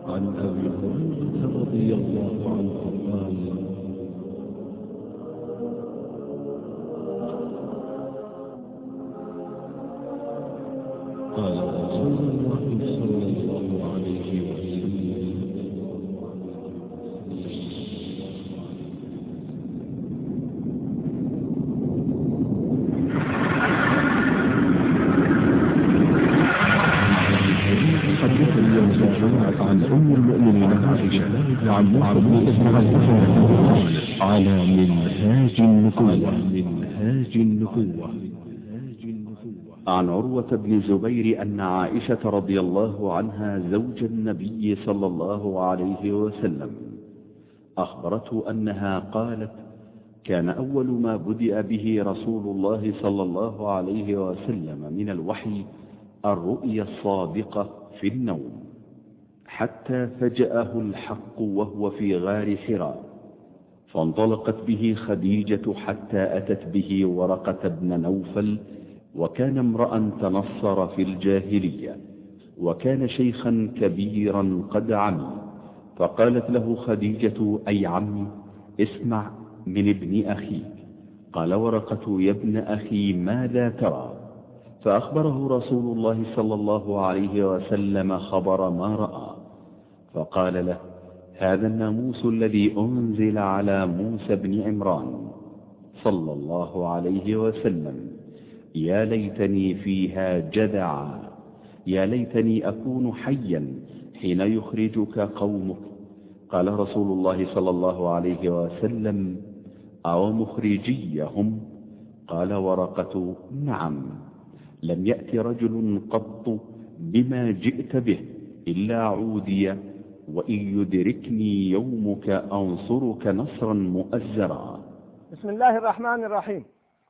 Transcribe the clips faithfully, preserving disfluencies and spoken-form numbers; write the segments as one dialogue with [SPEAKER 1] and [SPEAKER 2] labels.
[SPEAKER 1] عن أبي هريرة رضي الله عنه قال قال رسول الله صلى الله عليه وسلم عن أم المؤمنين عائشة وعن على منهاج النبوة منهاج النبوة
[SPEAKER 2] عن عروة بن الزبير أن عائشة رضي الله عنها زوج النبي صلى الله عليه وسلم أخبرته أنها قالت: كان أول ما بدأ به رسول الله صلى الله عليه وسلم من الوحي الرؤيا الصادقة في النوم، حتى فجأه الحق وهو في غار حراء، فانطلقت به خديجة حتى أتت به ورقة بن نوفل، وكان امرأ تنصر في الجاهلية، وكان شيخا كبيرا قد عمي، فقالت له خديجة: أي عمي، اسمع من ابن أخيك. قال ورقة: يا ابن أخي، ماذا ترى؟ فأخبره رسول الله صلى الله عليه وسلم خبر ما رأى، فقال له: هذا الناموس الذي أنزل على موسى بن عمران صلى الله عليه وسلم، يا ليتني فيها جدعا، يا ليتني أكون حيا حين يخرجك قومك. قال رسول الله صلى الله عليه وسلم: أو مخرجيهم؟ قال ورقة: نعم، لم يأت رجل قط بما جئت به إلا عودي، وإن يدركني يومك أنصرك نصرا مؤزرا.
[SPEAKER 3] بسم الله الرحمن الرحيم.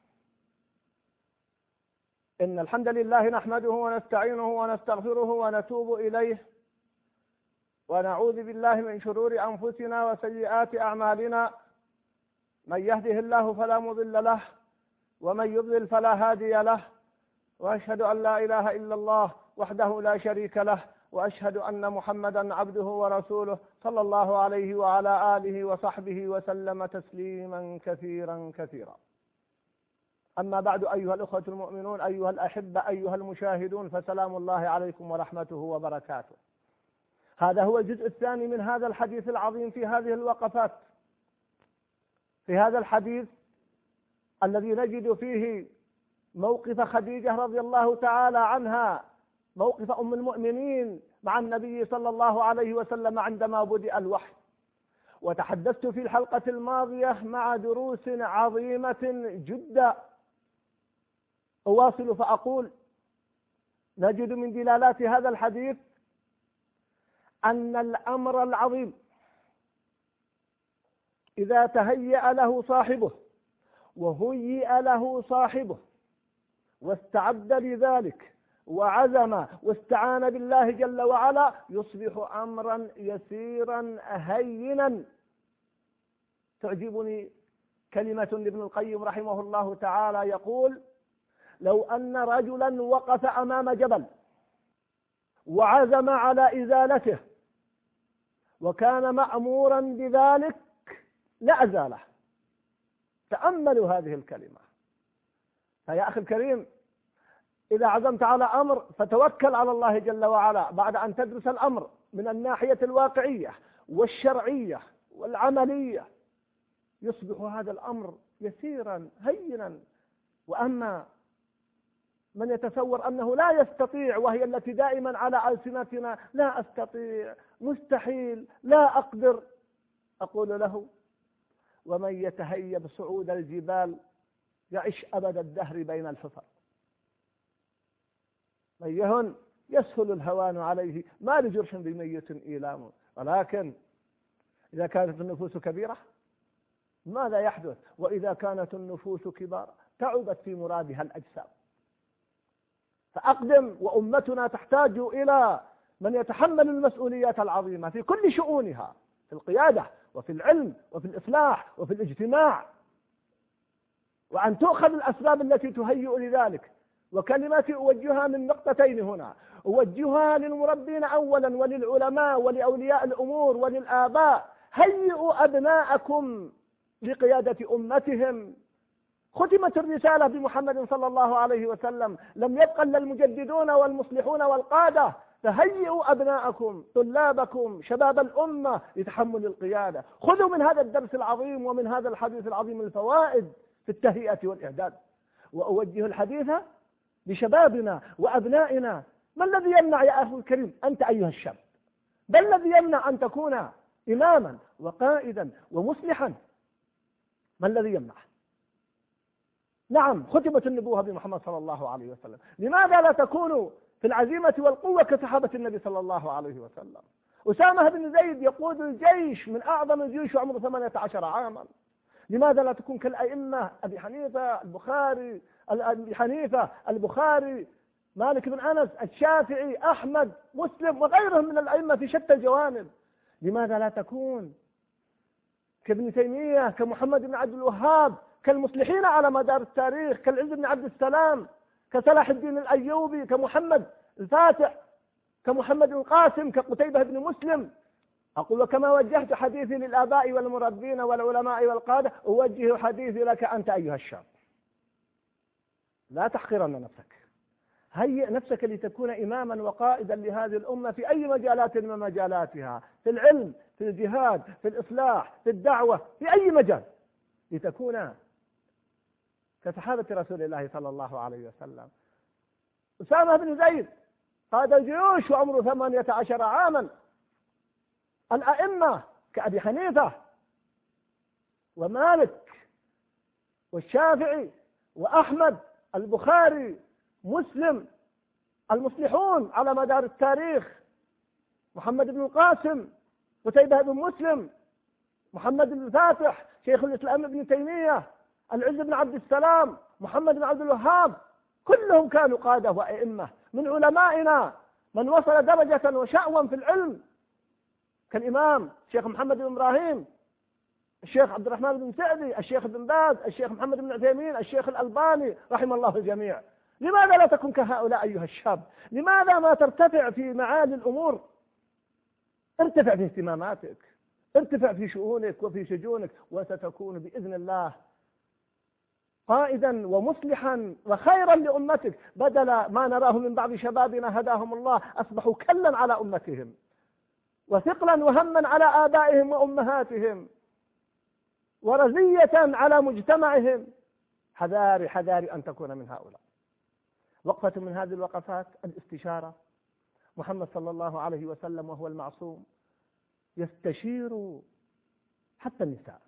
[SPEAKER 3] إن الحمد لله نحمده ونستعينه ونستغفره ونتوب إليه، ونعوذ بالله من شرور أنفسنا وسيئات أعمالنا، من يهده الله فلا مضل له، ومن يضلل فلا هادي له، وأشهد أن لا إله إلا الله وحده لا شريك له، وأشهد أن محمدا عبده ورسوله صلى الله عليه وعلى آله وصحبه وسلم تسليما كثيرا كثيرا. أما بعد، أيها الأخوة المؤمنون، أيها الأحبة، أيها المشاهدون، فسلام الله عليكم ورحمته وبركاته. هذا هو الجزء الثاني من هذا الحديث العظيم في هذه الوقفات، في هذا الحديث الذي نجد فيه موقف خديجة رضي الله تعالى عنها، موقف أم المؤمنين مع النبي صلى الله عليه وسلم عندما بدأ الوحي. وتحدثت في الحلقة الماضية مع دروس عظيمة جدا. أواصل فأقول: نجد من دلالات هذا الحديث أن الأمر العظيم إذا تهيأ له صاحبه وهيئ له صاحبه واستعد لذلك وعزم واستعان بالله جل وعلا، يصبح أمرا يسيرا هينا. تعجبني كلمة لابن القيم رحمه الله تعالى، يقول: لو أن رجلا وقف أمام جبل وعزم على إزالته وكان مأمورا بذلك لأزاله. تأملوا هذه الكلمة. فيا أخي الكريم، إذا عزمت على أمر فتوكل على الله جل وعلا بعد أن تدرس الأمر من الناحية الواقعية والشرعية والعملية، يصبح هذا الأمر يسيرا هينا. وأما من يتصور أنه لا يستطيع، وهي التي دائما على ألسنتنا: لا أستطيع، مستحيل، لا أقدر، أقول له: ومن يتهيب صعود الجبال يعيش أبد الدهر بين الحفر. من يهن يسهل الهوان عليه، ما لجرح بميت إيلام. ولكن إذا كانت النفوس كبيرة ماذا يحدث؟ وإذا كانت النفوس كبار تعبت في مرادها الأجسام. فأقدم، وأمتنا تحتاج إلى من يتحمل المسؤوليات العظيمة في كل شؤونها، في القيادة وفي العلم وفي الإصلاح وفي الاجتماع، وأن تؤخذ الأسباب التي تهيئ لذلك. وكلماتي أوجهها من نقطتين هنا: أوجهها للمربين أولا وللعلماء ولأولياء الأمور وللآباء: هيئوا أبناءكم لقيادة أمتهم. ختمت الرسالة بمحمد صلى الله عليه وسلم، لم يبق إلا المجددون والمصلحون والقادة. فهيئوا أبناءكم، طلابكم، شباب الأمة لتحمل القيادة. خذوا من هذا الدرس العظيم ومن هذا الحديث العظيم الفوائد في التهيئة والإعداد. وأوجه الحديث لشبابنا وأبنائنا: ما الذي يمنع يا أخي الكريم أنت أيها الشاب؟ ما الذي يمنع أن تكون إماما وقائدا ومصلحا؟ ما الذي يمنع؟ نعم، ختمت النبوة بمحمد صلى الله عليه وسلم. لماذا لا تكونوا في العزيمة والقوة كصحابة النبي صلى الله عليه وسلم؟ أسامة بن زيد يقود الجيش من أعظم الجيوش وعمره ثمانية عشر عاما. لماذا لا تكون كالأئمة أبي حنيفة البخاري أبي حنيفة البخاري مالك بن أنس الشافعي أحمد مسلم وغيرهم من الأئمة في شتى الجوانب؟ لماذا لا تكون كابن تيمية، كمحمد بن عبد الوهاب، كالمصلحين على مدار التاريخ، كالعز بن عبد السلام، كصلاح الدين الأيوبي، كمحمد الفاتح، كمحمد القاسم، كقتيبة بن مسلم؟ أقول: وكما وجهت حديثي للآباء والمربين والعلماء والقادة، أوجه حديثي لك أنت أيها الشاب. لا تحقرن نفسك، هيئ نفسك لتكون إماما وقائدا لهذه الأمة في أي مجالات من مجالاتها، في العلم، في الجهاد، في الإصلاح، في الدعوة، في أي مجال، لتكون كصحابة رسول الله صلى الله عليه وسلم. أسامة بن زيد قاد الجيوش وعمره ثمانية عشر عاما. الأئمة كأبي حنيفة ومالك والشافعي وأحمد البخاري مسلم، المصلحون على مدار التاريخ: محمد بن القاسم، قتيبة بن مسلم، محمد بن الفاتح، شيخ الإسلام ابن تيمية، العز بن عبد السلام، محمد بن عبد الوهاب، كلهم كانوا قادة وأئمة. من علمائنا من وصل درجة وشأوا في العلم كالإمام الشيخ محمد بن إبراهيم، الشيخ عبد الرحمن بن سعدي، الشيخ بن باز، الشيخ محمد بن عثيمين، الشيخ الألباني، رحم الله الجميع. لماذا لا تكون كهؤلاء أيها الشاب؟ لماذا ما ترتفع في معالي الأمور؟ ارتفع في اهتماماتك، ارتفع في شؤونك وفي شجونك، وستكون بإذن الله قائدا ومصلحا وخيرا لأمتك، بدل ما نراه من بعض شبابنا هداهم الله أصبحوا كلا على أمتهم وثقلا وهما على آبائهم وأمهاتهم ورزية على مجتمعهم. حذاري حذاري أن تكون من هؤلاء. وقفة من هذه الوقفات الاستشارة. محمد صلى الله عليه وسلم وهو المعصوم يستشير حتى النساء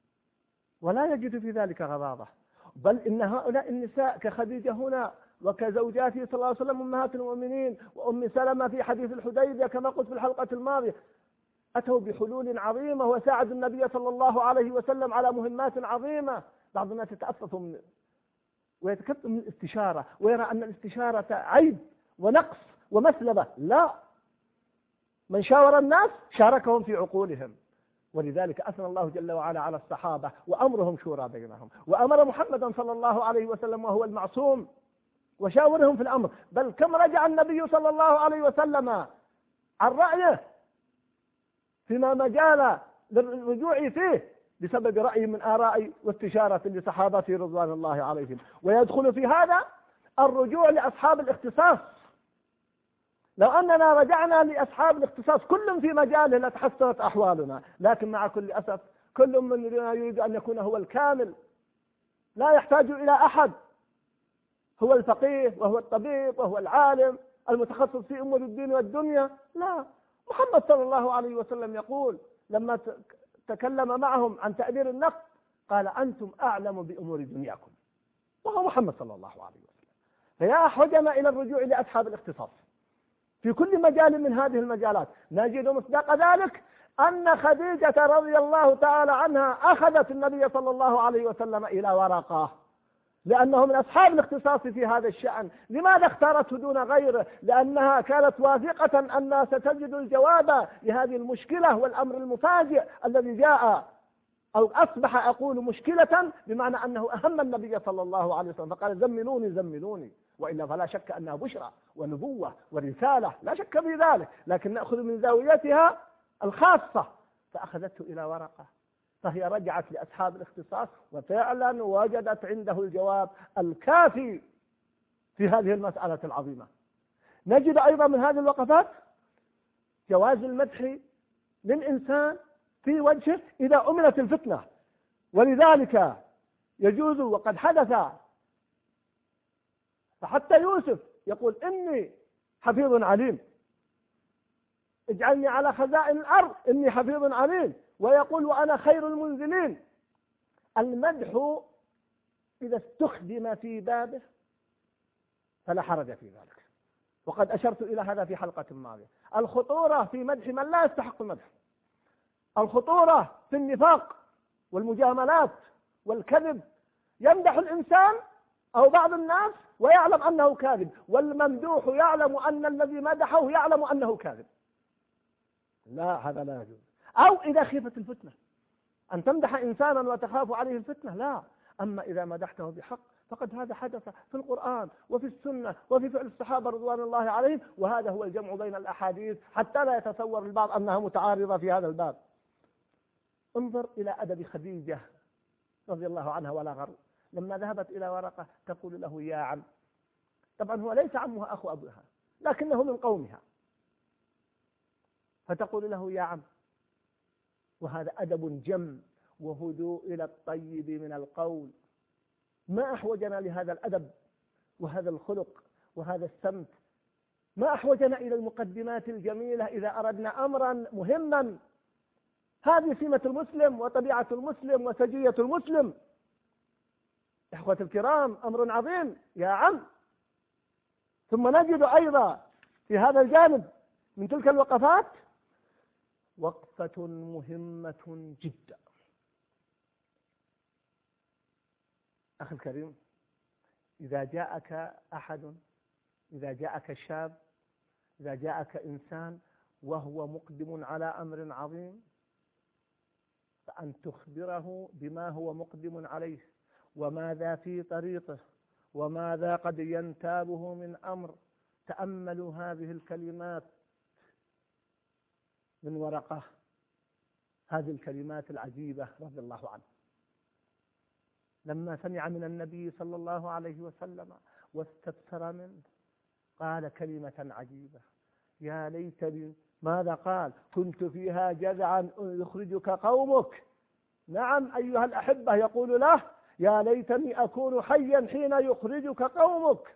[SPEAKER 3] ولا يجد في ذلك غضاضة، بل إن هؤلاء النساء كخديجة هنا وكزوجاته صلى الله عليه وسلم أمهات المؤمنين وأم سلمة في حديث الحديبية كما قلت في الحلقة الماضية أتوا بحلول عظيمة وساعدوا النبي صلى الله عليه وسلم على مهمات عظيمة. بعض الناس يتأسف من ويتكتم من الاستشارة ويرى أن الاستشارة عيب ونقص ومسلبة. لا، من شاور الناس شاركهم في عقولهم، ولذلك أثنى الله جل وعلا على الصحابة وأمرهم شورى بينهم، وأمر محمدا صلى الله عليه وسلم وهو المعصوم وشاورهم في الأمر. بل كم رجع النبي صلى الله عليه وسلم عن رأيه فيما مجال للرجوع فيه بسبب رأي من آراء واستشارة لصحابته رضوان الله عليهم. ويدخل في هذا الرجوع لأصحاب الاختصاص. لو أننا رجعنا لأصحاب الاختصاص كل في مجاله لتحسنت أحوالنا، لكن مع كل أسف كل مننا يريد أن يكون هو الكامل، لا يحتاج إلى أحد، هو الفقيه وهو الطبيب وهو العالم المتخصص في أمور الدين والدنيا. لا، محمد صلى الله عليه وسلم يقول لما تكلم معهم عن تأدير النقد قال: أنتم أعلم بأمور دنياكم، وهو محمد صلى الله عليه وسلم. فيا حجنا إلى الرجوع لأصحاب الاختصاص في كل مجال من هذه المجالات. نجد مصداق ذلك أن خديجة رضي الله تعالى عنها أخذت النبي صلى الله عليه وسلم إلى ورقة، لأنه من أصحاب الاختصاص في هذا الشأن. لماذا اختارته دون غيره؟ لأنها كانت واثقة أنها ستجد الجواب لهذه المشكلة والأمر المفاجئ الذي جاء، أو أصبح أقول مشكلة بمعنى أنه أهم النبي صلى الله عليه وسلم، فقال: زملوني زملوني. وإلا فلا شك أنها بشرى ونبوة ورسالة، لا شك في ذلك، لكن نأخذ من زاويتها الخاصة. فأخذته إلى ورقة، فهي رجعت لأصحاب الاختصاص وفعلا وجدت عنده الجواب الكافي في هذه المسألة العظيمة. نجد أيضا من هذه الوقفات جواز المدح للإنسان في وجهه إذا أمنت الفتنة، ولذلك يجوز، وقد حدث، فحتى يوسف يقول إني حفيظ عليم، اجعلني على خزائن الأرض إني حفيظ عليم، ويقول وأنا خير المنزلين. المدح إذا استخدم في بابه فلا حرج في ذلك، وقد أشرت إلى هذا في حلقة ماضية. الخطورة في مدح من لا يستحق المدح، الخطورة في النفاق والمجاملات والكذب. يمدح الإنسان أو بعض الناس ويعلم أنه كاذب، والممدوح يعلم أن الذي مدحه يعلم أنه كاذب. لا، هذا لا يجوز. أو إذا خيفت الفتنة، أن تمدح إنسانا وتخاف عليه الفتنة، لا. أما إذا مدحته بحق فقد هذا حدث في القرآن وفي السنة وفي فعل الصحابة رضوان الله عليهم، وهذا هو الجمع بين الأحاديث حتى لا يتصور البعض أنها متعارضة في هذا الباب. انظر إلى أدب خديجة رضي الله عنها ولا غر، لما ذهبت إلى ورقة تقول له يا عم، طبعا هو ليس عمها أخو أبوها لكنه من قومها، فتقول له يا عم، وهذا أدب جم وهدوء إلى الطيب من القول. ما أحوجنا لهذا الأدب وهذا الخلق وهذا السمت؟ ما أحوجنا إلى المقدمات الجميلة إذا أردنا أمرا مهما؟ هذه سمة المسلم وطبيعة المسلم وسجية المسلم. إخوة الكرام، أمر عظيم يا عم. ثم نجد أيضا في هذا الجانب من تلك الوقفات وقفة مهمة جدا. أخي الكريم، إذا جاءك أحد، إذا جاءك شاب، إذا جاءك إنسان وهو مقدم على أمر عظيم، فأن تخبره بما هو مقدم عليه وماذا في طريقه وماذا قد ينتابه من أمر. تأملوا هذه الكلمات من ورقة، هذه الكلمات العجيبة رضي الله عنه، لما سمع من النبي صلى الله عليه وسلم واستبصر منه قال كلمة عجيبة: يا ليتني، ماذا قال؟ كنت فيها جذعا يخرجك قومك. نعم أيها الأحبة، يقول له يا ليتني أكون حيا حين يخرجك قومك.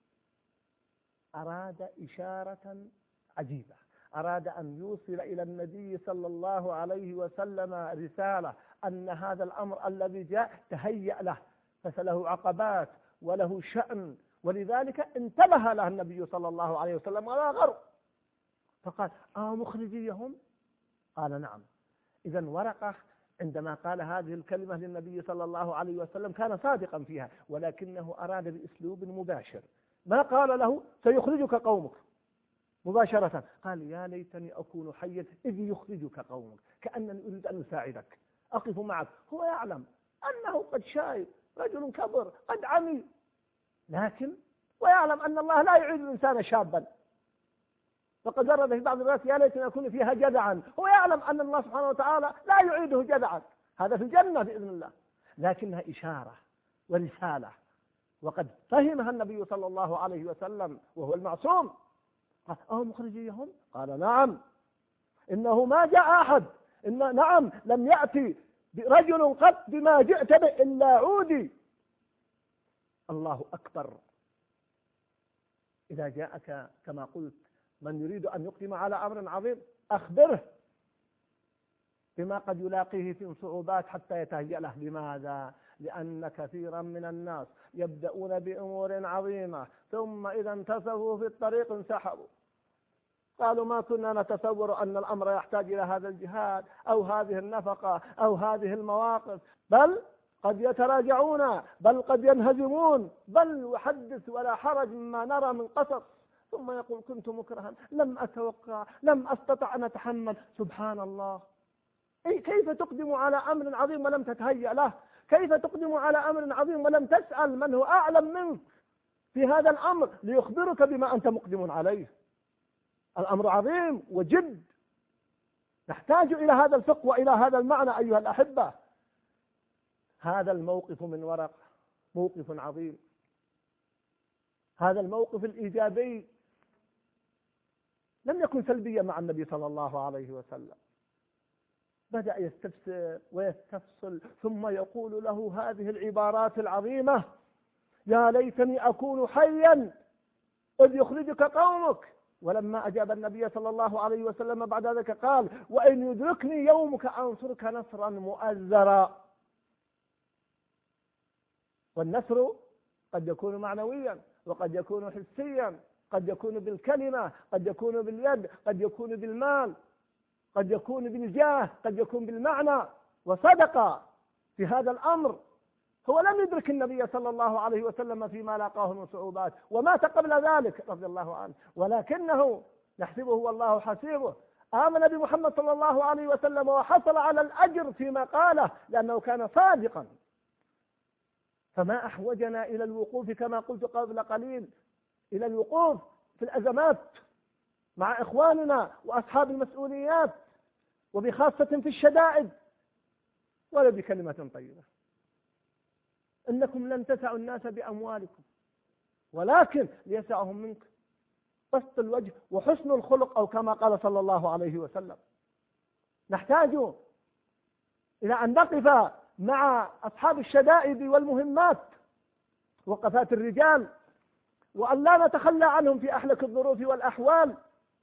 [SPEAKER 3] أراد إشارة عجيبة، أراد أن يوصل إلى النبي صلى الله عليه وسلم رسالة أن هذا الأمر الذي جاء تهيأ له، فله عقبات وله شأن، ولذلك انتبه له النبي صلى الله عليه وسلم ولا غر. فقال: آه مخرجيهم؟ قال: نعم. إذن ورقة عندما قال هذه الكلمة للنبي صلى الله عليه وسلم كان صادقا فيها، ولكنه أراد بأسلوب مباشر. ما قال له سيخرجك قومك مباشرة، قال: يا ليتني أكون حيا إذ يخرجك قومك، كأنني أريد أن أساعدك، أقف معك. هو يعلم أنه قد شايب، رجل كبر قد عمي، لكن ويعلم أن الله لا يعيد الإنسان شابا. فقد ورد في بعض الروايات: يا ليتني أكون فيها جذعا. هو يعلم أن الله سبحانه وتعالى لا يعيده جذعا، هذا في الجنة بإذن الله، لكنها إشارة ورسالة، وقد فهمها النبي صلى الله عليه وسلم وهو المعصوم. قال: أو مخرجيهم؟ قال: نعم. إنه ما جاء أحد، إن نعم لم يأتي رجل قط بما جئت به إلا عودي. الله أكبر. إذا جاءك كما قلت من يريد أن يقدم على أمر عظيم، أخبره بما قد يلاقيه في صعوبات حتى يتهيأ له. لماذا؟ لأن كثيرا من الناس يبدأون بأمور عظيمة ثم إذا انتصفوا في الطريق انسحبوا، قالوا ما كنا نتصور أن الأمر يحتاج إلى هذا الجهاد أو هذه النفقة أو هذه المواقف، بل قد يتراجعون، بل قد ينهزمون، بل وحدث ولا حرج مما نرى من قصص. ثم يقول: كنت مكرها، لم أتوقع، لم أستطع أن أتحمل. سبحان الله. إيه، كيف تقدم على أمر عظيم ولم تتهيأ له؟ كيف تقدم على أمر عظيم ولم تسأل من هو أعلم منك؟ في هذا الأمر ليخبرك بما أنت مقدم عليه. الأمر عظيم وجد، نحتاج إلى هذا الفقه وإلى هذا المعنى أيها الأحبة. هذا الموقف من ورقة موقف عظيم، هذا الموقف الإيجابي لم يكن سلبيا مع النبي صلى الله عليه وسلم، بدأ يستفسر ويستفصل ثم يقول له هذه العبارات العظيمة: يا ليتني أكون حيا إذ يخرجك قومك. ولما أجاب النبي صلى الله عليه وسلم بعد ذلك قال: وإن يدركني يومك أنصرك نصرا مؤزرا. والنصر قد يكون معنويا وقد يكون حسيا، قد يكون بالكلمة، قد يكون باليد، قد يكون بالمال، قد يكون بالجاه، قد يكون بالمعنى. وصدق في هذا الأمر. هو لم يدرك النبي صلى الله عليه وسلم فيما لاقاه من صعوبات ومات قبل ذلك رضي الله عنه، ولكنه نحسبه والله حسيبه آمن بمحمد صلى الله عليه وسلم وحصل على الأجر فيما قاله لأنه كان صادقا. فما أحوجنا إلى الوقوف كما قلت قبل قليل، إلى الوقوف في الأزمات مع إخواننا وأصحاب المسؤوليات، وبخاصة في الشدائد، ولا بكلمة طيبة. إنكم لن تسعوا الناس بأموالكم، ولكن ليسعهم منك بسط الوجه وحسن الخلق، أو كما قال صلى الله عليه وسلم. نحتاج إلى أن نقف مع أصحاب الشدائد والمهمات وقفات الرجال، وأن لا نتخلى عنهم في أحلك الظروف والأحوال.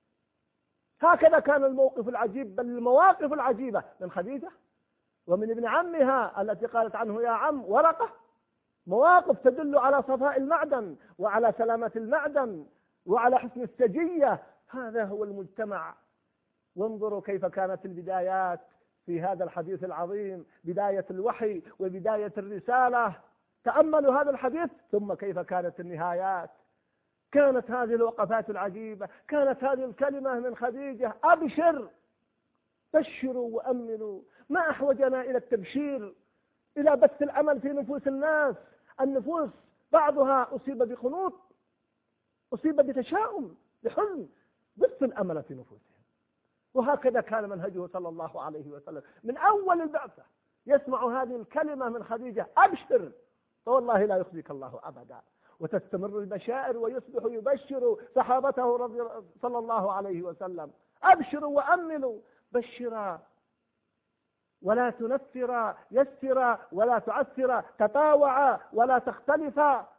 [SPEAKER 3] هكذا كان الموقف العجيب، بل المواقف العجيبة من خديجة ومن ابن عمها التي قالت عنه يا عم ورقة، مواقف تدل على صفاء المعدن وعلى سلامة المعدن وعلى حسن السجية. هذا هو المجتمع. وانظروا كيف كانت البدايات في هذا الحديث العظيم، بداية الوحي وبداية الرسالة. تأملوا هذا الحديث ثم كيف كانت النهايات. كانت هذه الوقفات العجيبة، كانت هذه الكلمة من خديجة: أبشر، بشروا وأمنوا. ما أحوجنا إلى التبشير، إلى بث الأمل في نفوس الناس. النفوس بعضها أصيب بقنوط، أصيب بتشاؤم، بحزن. بث الأمل في نفوسهم. وهكذا كان منهجه صلى الله عليه وسلم من أول البعثة. يسمع هذه الكلمة من خديجة: أبشر، فوالله لا يخزيك الله أبدا. وتستمر البشائر ويصبح يبشر صحابته رضي صلى الله عليه وسلم: أبشروا وأمنوا، بشرا ولا تنفرا، يسرا ولا تعسرا، تطاوعا ولا تختلفا.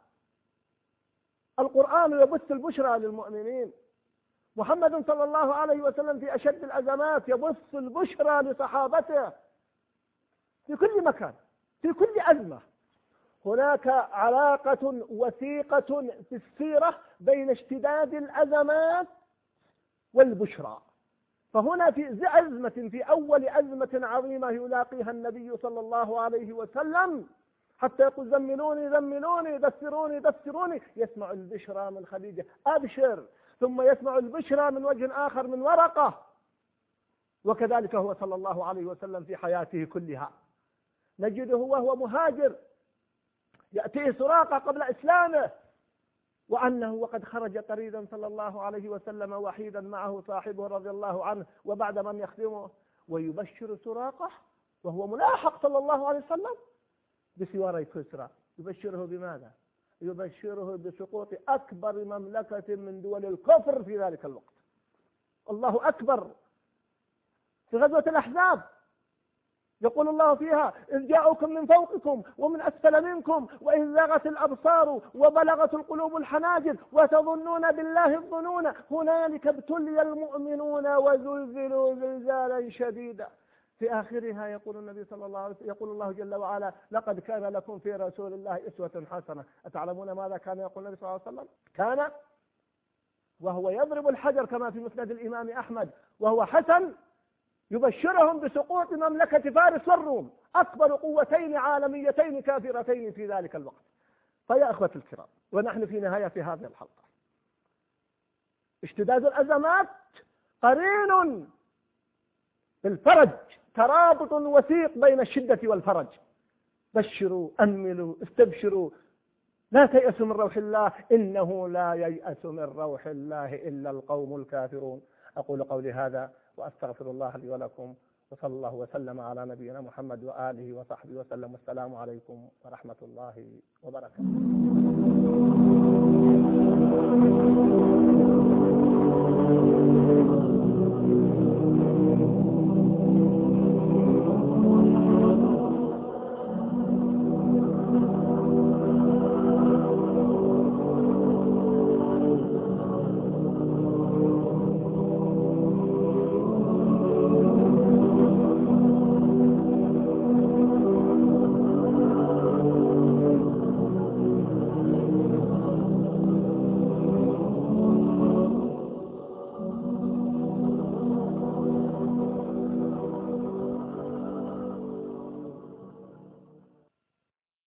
[SPEAKER 3] القرآن يبث البشرى للمؤمنين. محمد صلى الله عليه وسلم في أشد الأزمات يبث البشرى لصحابته في كل مكان، في كل أزمة. هناك علاقة وثيقة في السيرة بين اشتداد الأزمات والبشرى. فهنا في أزمة، في أول أزمة عظيمة يلاقيها النبي صلى الله عليه وسلم، حتى يقول: زملوني زملوني، دثروني دثروني، يسمع البشرى من خديجة: أبشر. ثم يسمع البشرى من وجه آخر من ورقة. وكذلك هو صلى الله عليه وسلم في حياته كلها. نجده وهو مهاجر يأتيه سراقة قبل إسلامه، وأنه وقد خرج طريدا صلى الله عليه وسلم وحيدا معه صاحبه رضي الله عنه وبعد من يخدمه، ويبشر سراقة وهو ملاحق صلى الله عليه وسلم بسواري كسرى. يبشره بماذا؟ يبشره بسقوط أكبر مملكة من دول الكفر في ذلك الوقت. الله أكبر. في غزوة الأحزاب يقول الله فيها: إذ جاءوكم من فوقكم ومن أسفل منكم وإذ زاغت الأبصار وبلغت القلوب الحناجر وتظنون بالله الظنون هنالك ابتلي المؤمنون وزلزلوا زلزالا شديدا. في آخرها يقول النبي صلى الله عليه وسلم، يقول الله جل وعلا: لقد كان لكم في رسول الله أسوة حسنة. أتعلمون ماذا كان يقول النبي صلى الله عليه وسلم؟ كان وهو يضرب الحجر كما في مسند الإمام أحمد وهو حسن يبشرهم بسقوط مملكة فارس والروم، أكبر قوتين عالميتين كافرتين في ذلك الوقت. فيا أخوة الكرام، ونحن في نهاية في هذه الحلقة، اشتداد الأزمات قرين بالفرج، ترابط وثيق بين الشدة والفرج. بشروا، أملوا، استبشروا. لا تيأسوا من روح الله إنه لا ييأس من روح الله إلا القوم الكافرون. أقول قولي هذا وأستغفر الله لي ولكم، وصلى الله وسلم على نبينا محمد وآله وصحبه وسلم. والسلام عليكم ورحمة الله وبركاته.